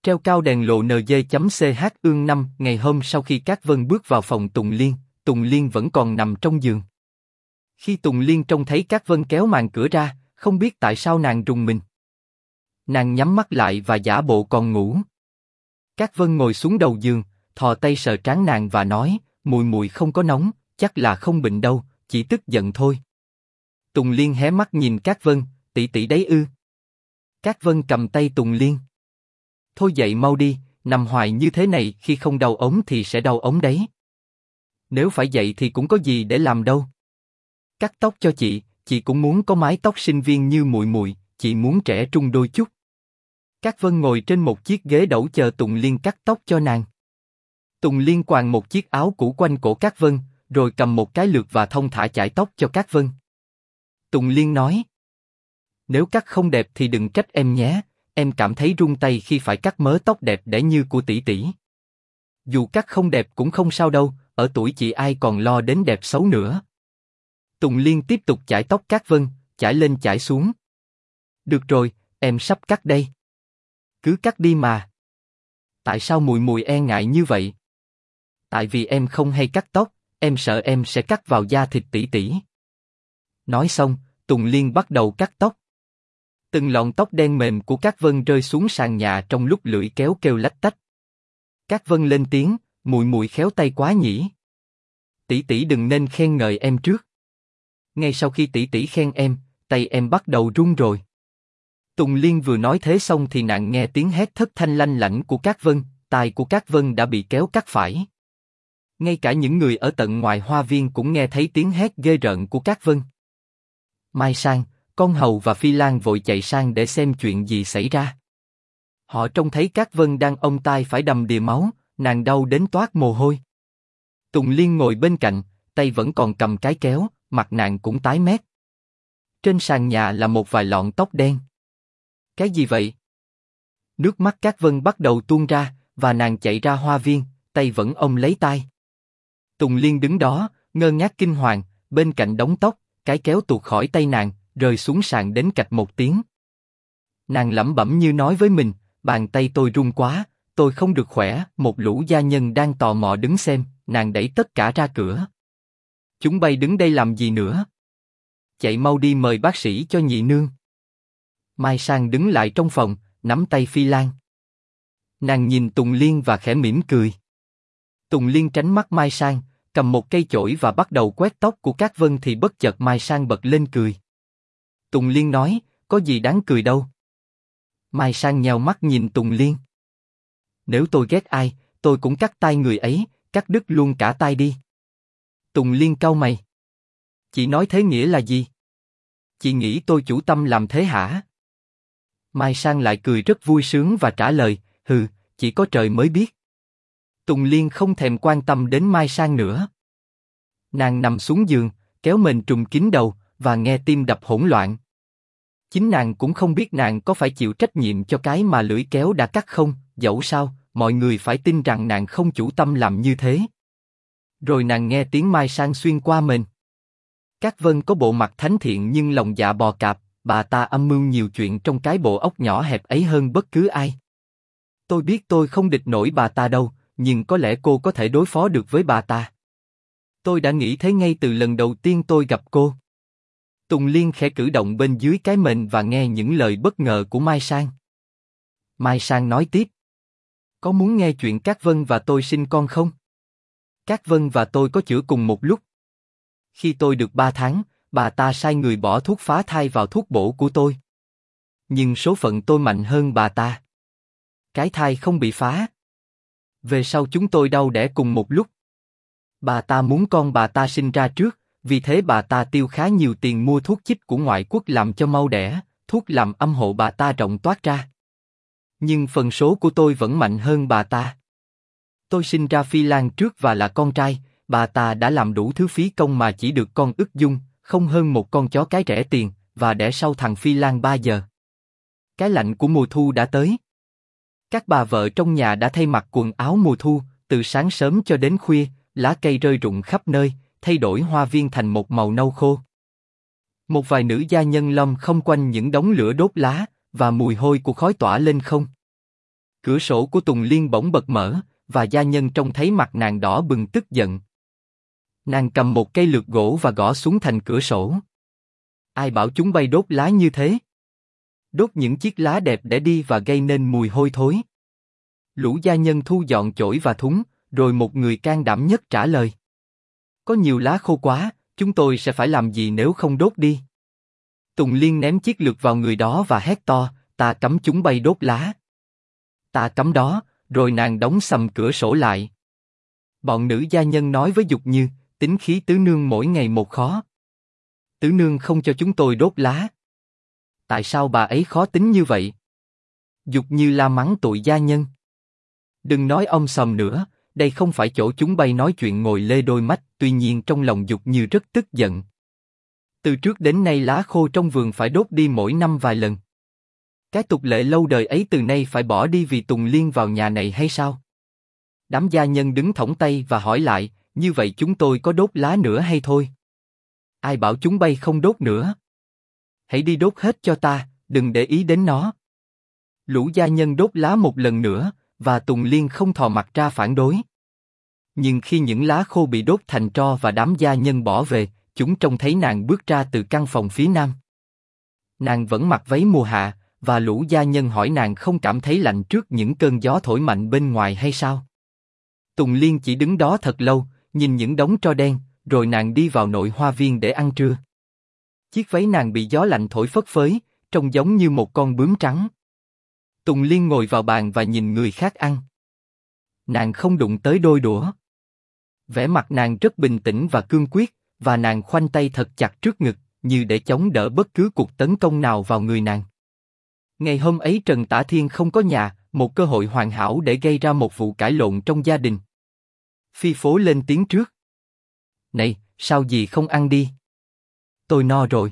Treo cao đèn lộ NG.ch ương 5 ngày hôm sau khi Cát Vân bước vào phòng Tùng Liên vẫn còn nằm trong giường. Khi Tùng Liên trông thấy Cát Vân kéo màn cửa ra, không biết tại sao nàng rùng mình. Nàng nhắm mắt lại và giả bộ còn ngủ. Cát Vân ngồi xuống đầu giường, thò tay sờ trán nàng và nói, mùi mùi không có nóng, chắc là không bệnh đâu, chỉ tức giận thôi. Tùng Liên hé mắt nhìn Cát Vân, tỷ tỷ đấy ư? Cát Vân cầm tay Tùng Liên. Thôi dậy mau đi, nằm hoài như thế này khi không đau ống thì sẽ đau ống đấy. Nếu phải dậy thì cũng có gì để làm đâu. Cắt tóc cho chị cũng muốn có mái tóc sinh viên như mùi mùi, chị muốn trẻ trung đôi chút. Cát Vân ngồi trên một chiếc ghế đẩu chờ Tùng Liên cắt tóc cho nàng. Tùng Liên quàng một chiếc áo cũ quanh cổ Cát Vân, rồi cầm một cái lược và thông thả chải tóc cho Cát Vân. Tùng Liên nói, nếu cắt không đẹp thì đừng trách em nhé, em cảm thấy run tay khi phải cắt mớ tóc đẹp đẽ như của tỷ tỷ. Dù cắt không đẹp cũng không sao đâu, ở tuổi chị ai còn lo đến đẹp xấu nữa. Tùng Liên tiếp tục chải tóc Cát Vân, chải lên chải xuống. Được rồi, em sắp cắt đây. Cứ cắt đi mà. Tại sao mùi mùi e ngại như vậy? Tại vì em không hay cắt tóc, em sợ em sẽ cắt vào da thịt tỷ tỷ. Nói xong, Tùng Liên bắt đầu cắt tóc. Từng lọn tóc đen mềm của Cát Vân rơi xuống sàn nhà trong lúc lưỡi kéo kêu lách tách. Cát Vân lên tiếng, mùi mùi khéo tay quá nhỉ. Tỷ tỷ đừng nên khen ngợi em trước. Ngay sau khi tỷ tỷ khen em, tay em bắt đầu run rồi. Tùng Liên vừa nói thế xong thì nàng nghe tiếng hét thất thanh lanh lảnh của Cát Vân, tai của Cát Vân đã bị kéo cắt phải. Ngay cả những người ở tận ngoài hoa viên cũng nghe thấy tiếng hét ghê rợn của Cát Vân. Mai Sang, con hầu và Phi Lan vội chạy sang để xem chuyện gì xảy ra. Họ trông thấy Cát Vân đang ôm tai phải đầm đìa máu, nàng đau đến toát mồ hôi. Tùng Liên ngồi bên cạnh, tay vẫn còn cầm cái kéo, mặt nàng cũng tái mét. Trên sàn nhà là một vài lọn tóc đen. Cái gì vậy? Nước mắt Cát Vân bắt đầu tuôn ra, và nàng chạy ra hoa viên, tay vẫn ôm lấy tai. Tùng Liên đứng đó, ngơ ngác kinh hoàng, bên cạnh đống tóc, cái kéo tuột khỏi tay nàng, rơi xuống sàn đến cạch một tiếng. Nàng lẩm bẩm như nói với mình, bàn tay tôi run quá, tôi không được khỏe. Một lũ gia nhân đang tò mò đứng xem, nàng đẩy tất cả ra cửa. Chúng bay đứng đây làm gì nữa? Chạy mau đi mời bác sĩ cho nhị nương. Mai Sang đứng lại trong phòng, nắm tay Phi Lan. Nàng nhìn Tùng Liên và khẽ mỉm cười. Tùng Liên tránh mắt Mai Sang, cầm một cây chổi và bắt đầu quét tóc của Cát Vân thì bất chợt Mai Sang bật lên cười. Tùng Liên nói, có gì đáng cười đâu. Mai Sang nheo mắt nhìn Tùng Liên. Nếu tôi ghét ai, tôi cũng cắt tai người ấy, cắt đứt luôn cả tai đi. Tùng Liên cau mày. Chị nói thế nghĩa là gì? Chị nghĩ tôi chủ tâm làm thế hả? Mai Sang lại cười rất vui sướng và trả lời, hừ, chỉ có trời mới biết. Tùng Liên không thèm quan tâm đến Mai Sang nữa. Nàng nằm xuống giường, kéo mền trùm kín đầu, và nghe tim đập hỗn loạn. Chính nàng cũng không biết nàng có phải chịu trách nhiệm cho cái mà lưỡi kéo đã cắt không, dẫu sao, mọi người phải tin rằng nàng không chủ tâm làm như thế. Rồi nàng nghe tiếng Mai Sang xuyên qua mền. Cát Vân có bộ mặt thánh thiện nhưng lòng dạ bò cạp, bà ta âm mưu nhiều chuyện trong cái bộ óc nhỏ hẹp ấy hơn bất cứ ai. Tôi biết tôi không địch nổi bà ta đâu, nhưng có lẽ cô có thể đối phó được với bà ta. Tôi đã nghĩ thế ngay từ lần đầu tiên tôi gặp cô. Tùng Liên khẽ cử động bên dưới cái mền và nghe những lời bất ngờ của Mai Sang. Mai Sang nói tiếp. Có muốn nghe chuyện Cát Vân và tôi sinh con không? Cát Vân và tôi có chữa cùng một lúc. Khi tôi được 3 tháng, bà ta sai người bỏ thuốc phá thai vào thuốc bổ của tôi. Nhưng số phận tôi mạnh hơn bà ta. Cái thai không bị phá. Về sau chúng tôi đau đẻ cùng một lúc. Bà ta muốn con bà ta sinh ra trước, vì thế bà ta tiêu khá nhiều tiền mua thuốc chích của ngoại quốc làm cho mau đẻ, thuốc làm âm hộ bà ta rộng toát ra. Nhưng phần số của tôi vẫn mạnh hơn bà ta. Tôi sinh ra Phi Lan trước và là con trai, bà ta đã làm đủ thứ phí công mà chỉ được con ức dung, không hơn một con chó cái rẻ tiền, và đẻ sau thằng Phi Lan 3 giờ. Cái lạnh của mùa thu đã tới. Các bà vợ trong nhà đã thay mặc quần áo mùa thu, từ sáng sớm cho đến khuya, lá cây rơi rụng khắp nơi, thay đổi hoa viên thành một màu nâu khô. Một vài nữ gia nhân lom không quanh những đống lửa đốt lá, và mùi hôi của khói tỏa lên không. Cửa sổ của Tùng Liên bỗng bật mở, và gia nhân trông thấy mặt nàng đỏ bừng tức giận. Nàng cầm một cây lược gỗ và gõ xuống thành cửa sổ. Ai bảo chúng bay đốt lá như thế? Đốt những chiếc lá đẹp để đi và gây nên mùi hôi thối. Lũ gia nhân thu dọn chổi và thúng, rồi một người can đảm nhất trả lời. Có nhiều lá khô quá, chúng tôi sẽ phải làm gì nếu không đốt đi? Tùng Liên ném chiếc lược vào người đó và hét to, ta cấm chúng bay đốt lá. Ta cấm đó, rồi nàng đóng sầm cửa sổ lại. Bọn nữ gia nhân nói với Dục Như, tính khí tứ nương mỗi ngày một khó. Tứ nương không cho chúng tôi đốt lá. Tại sao bà ấy khó tính như vậy? Dục Như la mắng tụi gia nhân. Đừng nói om sòm nữa, đây không phải chỗ chúng bay nói chuyện ngồi lê đôi mách. Tuy nhiên trong lòng Dục Như rất tức giận. Từ trước đến nay lá khô trong vườn phải đốt đi mỗi năm vài lần. Cái tục lệ lâu đời ấy từ nay phải bỏ đi vì Tùng Liên vào nhà này hay sao? Đám gia nhân đứng thõng tay và hỏi lại, như vậy chúng tôi có đốt lá nữa hay thôi? Ai bảo chúng bay không đốt nữa? Hãy đi đốt hết cho ta, đừng để ý đến nó. Lũ gia nhân đốt lá một lần nữa, và Tùng Liên không thò mặt ra phản đối. Nhưng khi những lá khô bị đốt thành tro và đám gia nhân bỏ về, chúng trông thấy nàng bước ra từ căn phòng phía nam. Nàng vẫn mặc váy mùa hạ, và lũ gia nhân hỏi nàng không cảm thấy lạnh trước những cơn gió thổi mạnh bên ngoài hay sao? Tùng Liên chỉ đứng đó thật lâu, nhìn những đống tro đen, rồi nàng đi vào nội hoa viên để ăn trưa. Chiếc váy nàng bị gió lạnh thổi phất phới, trông giống như một con bướm trắng. Tùng Liên ngồi vào bàn và nhìn người khác ăn. Nàng không đụng tới đôi đũa. Vẻ mặt nàng rất bình tĩnh và cương quyết, và nàng khoanh tay thật chặt trước ngực, như để chống đỡ bất cứ cuộc tấn công nào vào người nàng. Ngày hôm ấy Trần Tả Thiên không có nhà, một cơ hội hoàn hảo để gây ra một vụ cãi lộn trong gia đình. Phi Phố lên tiếng trước. Này, sao dì không ăn đi? Tôi no rồi.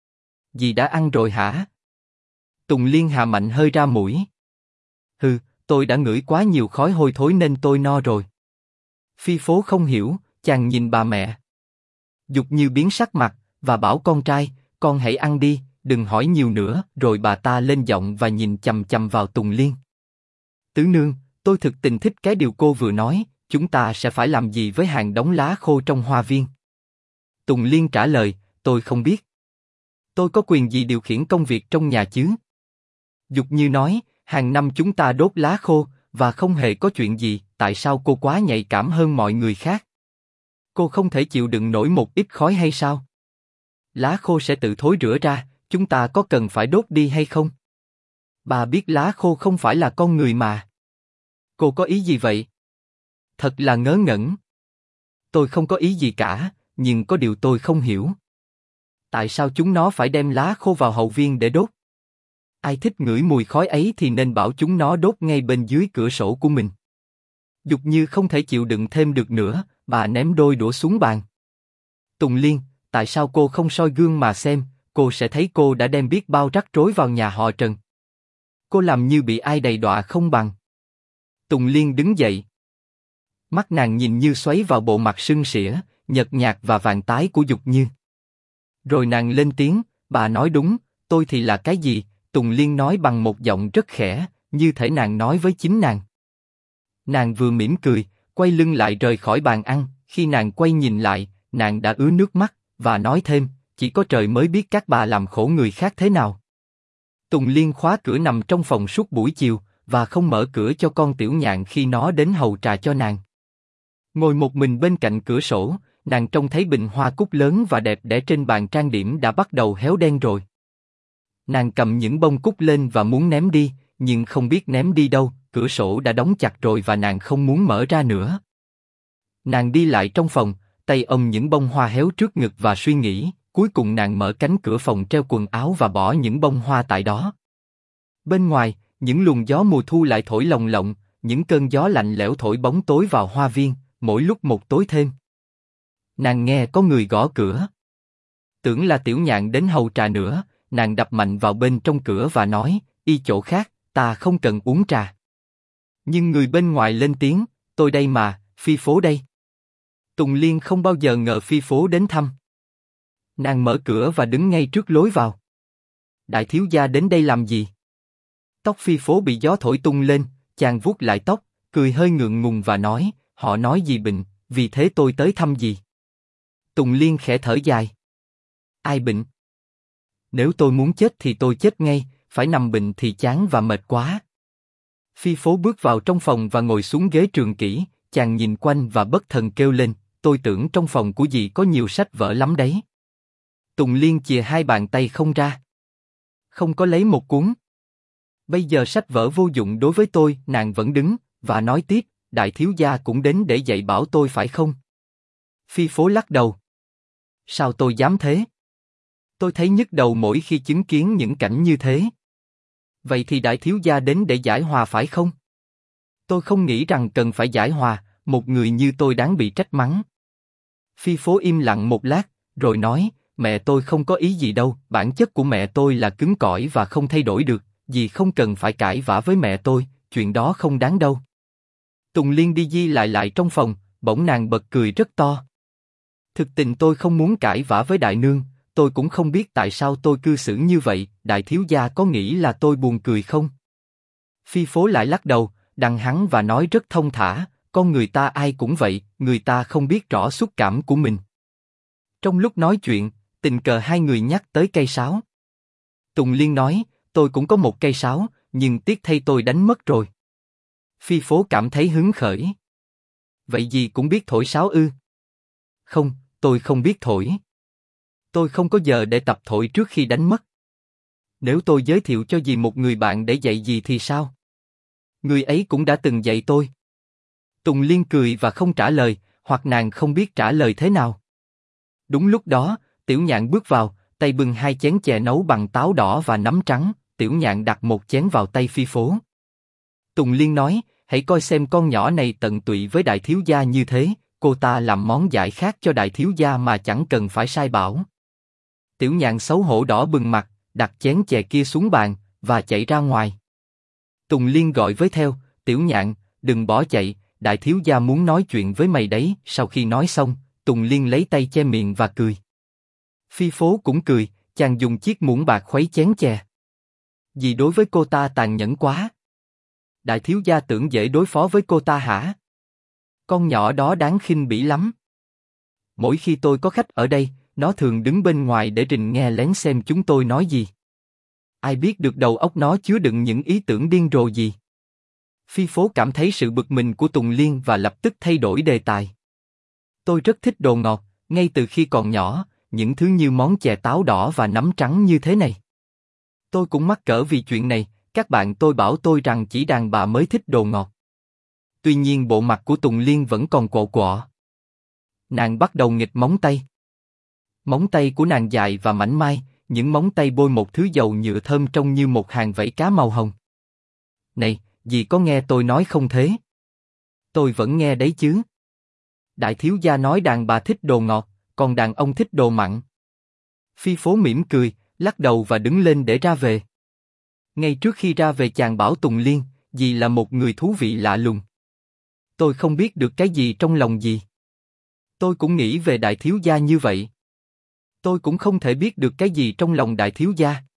Dì đã ăn rồi hả? Tùng Liên hà mạnh hơi ra mũi. Hừ, tôi đã ngửi quá nhiều khói hôi thối nên tôi no rồi. Phi Phố không hiểu, chàng nhìn bà mẹ. Dục Như biến sắc mặt, và bảo con trai, con hãy ăn đi, đừng hỏi nhiều nữa. Rồi bà ta lên giọng và nhìn chằm chằm vào Tùng Liên. Tứ nương, tôi thực tình thích cái điều cô vừa nói, chúng ta sẽ phải làm gì với hàng đống lá khô trong hoa viên? Tùng Liên trả lời, tôi không biết. Tôi có quyền gì điều khiển công việc trong nhà chứ? Dục Như nói, hàng năm chúng ta đốt lá khô, và không hề có chuyện gì, tại sao cô quá nhạy cảm hơn mọi người khác? Cô không thể chịu đựng nổi một ít khói hay sao? Lá khô sẽ tự thối rữa ra, chúng ta có cần phải đốt đi hay không? Bà biết lá khô không phải là con người mà. Cô có ý gì vậy? Thật là ngớ ngẩn. Tôi không có ý gì cả, nhưng có điều tôi không hiểu. Tại sao chúng nó phải đem lá khô vào hậu viên để đốt? Ai thích ngửi mùi khói ấy thì nên bảo chúng nó đốt ngay bên dưới cửa sổ của mình. Dục Như không thể chịu đựng thêm được nữa, bà ném đôi đũa xuống bàn. Tùng Liên, tại sao cô không soi gương mà xem, cô sẽ thấy cô đã đem biết bao rắc rối vào nhà họ Trần. Cô làm như bị ai đầy đọa không bằng. Tùng Liên đứng dậy. Mắt nàng nhìn như xoáy vào bộ mặt sưng sỉa, nhợt nhạt và vàng tái của Dục Như. Rồi nàng lên tiếng, bà nói đúng, tôi thì là cái gì? Tùng Liên nói bằng một giọng rất khẽ, như thể nàng nói với chính nàng. Nàng vừa mỉm cười, quay lưng lại rời khỏi bàn ăn. Khi nàng quay nhìn lại, nàng đã ứa nước mắt, và nói thêm, chỉ có trời mới biết các bà làm khổ người khác thế nào. Tùng Liên khóa cửa nằm trong phòng suốt buổi chiều, và không mở cửa cho con Tiểu Nhạn khi nó đến hầu trà cho nàng. Ngồi một mình bên cạnh cửa sổ, nàng trông thấy bình hoa cúc lớn và đẹp để trên bàn trang điểm đã bắt đầu héo đen rồi. Nàng cầm những bông cúc lên và muốn ném đi, nhưng không biết ném đi đâu, cửa sổ đã đóng chặt rồi và nàng không muốn mở ra nữa. Nàng đi lại trong phòng, tay ôm những bông hoa héo trước ngực và suy nghĩ, cuối cùng nàng mở cánh cửa phòng treo quần áo và bỏ những bông hoa tại đó. Bên ngoài, những luồng gió mùa thu lại thổi lồng lộng, những cơn gió lạnh lẽo thổi bóng tối vào hoa viên, mỗi lúc một tối thêm. Nàng nghe có người gõ cửa. Tưởng là Tiểu Nhạn đến hầu trà nữa, nàng đập mạnh vào bên trong cửa và nói, đi chỗ khác, ta không cần uống trà. Nhưng người bên ngoài lên tiếng, tôi đây mà, Phi Phố đây. Tùng Liên không bao giờ ngờ Phi Phố đến thăm. Nàng mở cửa và đứng ngay trước lối vào. Đại thiếu gia đến đây làm gì? Tóc Phi Phố bị gió thổi tung lên, chàng vuốt lại tóc, cười hơi ngượng ngùng và nói, họ nói gì bệnh, vì thế tôi tới thăm gì. Tùng Liên khẽ thở dài. Ai bệnh? Nếu tôi muốn chết thì tôi chết ngay, phải nằm bệnh thì chán và mệt quá. Phi Phố bước vào trong phòng và ngồi xuống ghế trường kỷ, chàng nhìn quanh và bất thần kêu lên, tôi tưởng trong phòng của dì có nhiều sách vở lắm đấy. Tùng Liên chìa hai bàn tay không ra. Không có lấy một cuốn. Bây giờ sách vở vô dụng đối với tôi, nàng vẫn đứng, và nói tiếp, đại thiếu gia cũng đến để dạy bảo tôi phải không? Phi Phố lắc đầu. Sao tôi dám thế? Tôi thấy nhức đầu mỗi khi chứng kiến những cảnh như thế. Vậy thì đại thiếu gia đến để giải hòa phải không? Tôi không nghĩ rằng cần phải giải hòa, một người như tôi đáng bị trách mắng. Phi Phố im lặng một lát, rồi nói, mẹ tôi không có ý gì đâu, bản chất của mẹ tôi là cứng cỏi và không thay đổi được, dì không cần phải cãi vã với mẹ tôi, chuyện đó không đáng đâu. Tùng Liên đi đi lại trong phòng, bỗng nàng bật cười rất to. Thực tình tôi không muốn cãi vã với đại nương, tôi cũng không biết tại sao tôi cư xử như vậy, đại thiếu gia có nghĩ là tôi buồn cười không? Phi Phố lại lắc đầu, đằng hắn và nói rất thông thả, con người ta ai cũng vậy, người ta không biết rõ xúc cảm của mình. Trong lúc nói chuyện, tình cờ hai người nhắc tới cây sáo. Tùng Liên nói, tôi cũng có một cây sáo, nhưng tiếc thay tôi đánh mất rồi. Phi Phố cảm thấy hứng khởi. Vậy dì cũng biết thổi sáo ư? Không, tôi không biết thổi. Tôi không có giờ để tập thổi trước khi đánh mất. Nếu tôi giới thiệu cho dì một người bạn để dạy dì thì sao? Người ấy cũng đã từng dạy tôi. Tùng Liên cười và không trả lời, hoặc nàng không biết trả lời thế nào. Đúng lúc đó, Tiểu Nhạn bước vào, tay bưng hai chén chè nấu bằng táo đỏ và nấm trắng. Tiểu Nhạn đặt một chén vào tay Phi Phố. Tùng Liên nói, hãy coi xem con nhỏ này tận tụy với đại thiếu gia như thế, cô ta làm món giải khác cho đại thiếu gia mà chẳng cần phải sai bảo. Tiểu Nhạn xấu hổ đỏ bừng mặt, đặt chén chè kia xuống bàn và chạy ra ngoài. Tùng Liên gọi với theo, Tiểu Nhạn, đừng bỏ chạy, đại thiếu gia muốn nói chuyện với mày đấy. Sau khi nói xong, Tùng Liên lấy tay che miệng và cười. Phi Phố cũng cười, chàng dùng chiếc muỗng bạc khuấy chén chè. Vì đối với cô ta tàn nhẫn quá. Đại thiếu gia tưởng dễ đối phó với cô ta hả? Con nhỏ đó đáng khinh bỉ lắm. Mỗi khi tôi có khách ở đây, nó thường đứng bên ngoài để rình nghe lén xem chúng tôi nói gì. Ai biết được đầu óc nó chứa đựng những ý tưởng điên rồ gì. Phi Phố cảm thấy sự bực mình của Tùng Liên và lập tức thay đổi đề tài. Tôi rất thích đồ ngọt, ngay từ khi còn nhỏ, những thứ như món chè táo đỏ và nấm trắng như thế này. Tôi cũng mắc cỡ vì chuyện này, các bạn tôi bảo tôi rằng chỉ đàn bà mới thích đồ ngọt. Tuy nhiên bộ mặt của Tùng Liên vẫn còn quọ quọ. Nàng bắt đầu nghịch móng tay. Móng tay của nàng dài và mảnh mai, những móng tay bôi một thứ dầu nhựa thơm trông như một hàng vảy cá màu hồng. Này, dì có nghe tôi nói không thế? Tôi vẫn nghe đấy chứ. Đại thiếu gia nói đàn bà thích đồ ngọt, còn đàn ông thích đồ mặn. Phi Phố mỉm cười, lắc đầu và đứng lên để ra về. Ngay trước khi ra về chàng bảo Tùng Liên, dì là một người thú vị lạ lùng. Tôi không biết được cái gì trong lòng dì. Tôi cũng nghĩ về đại thiếu gia như vậy. Tôi cũng không thể biết được cái gì trong lòng đại thiếu gia.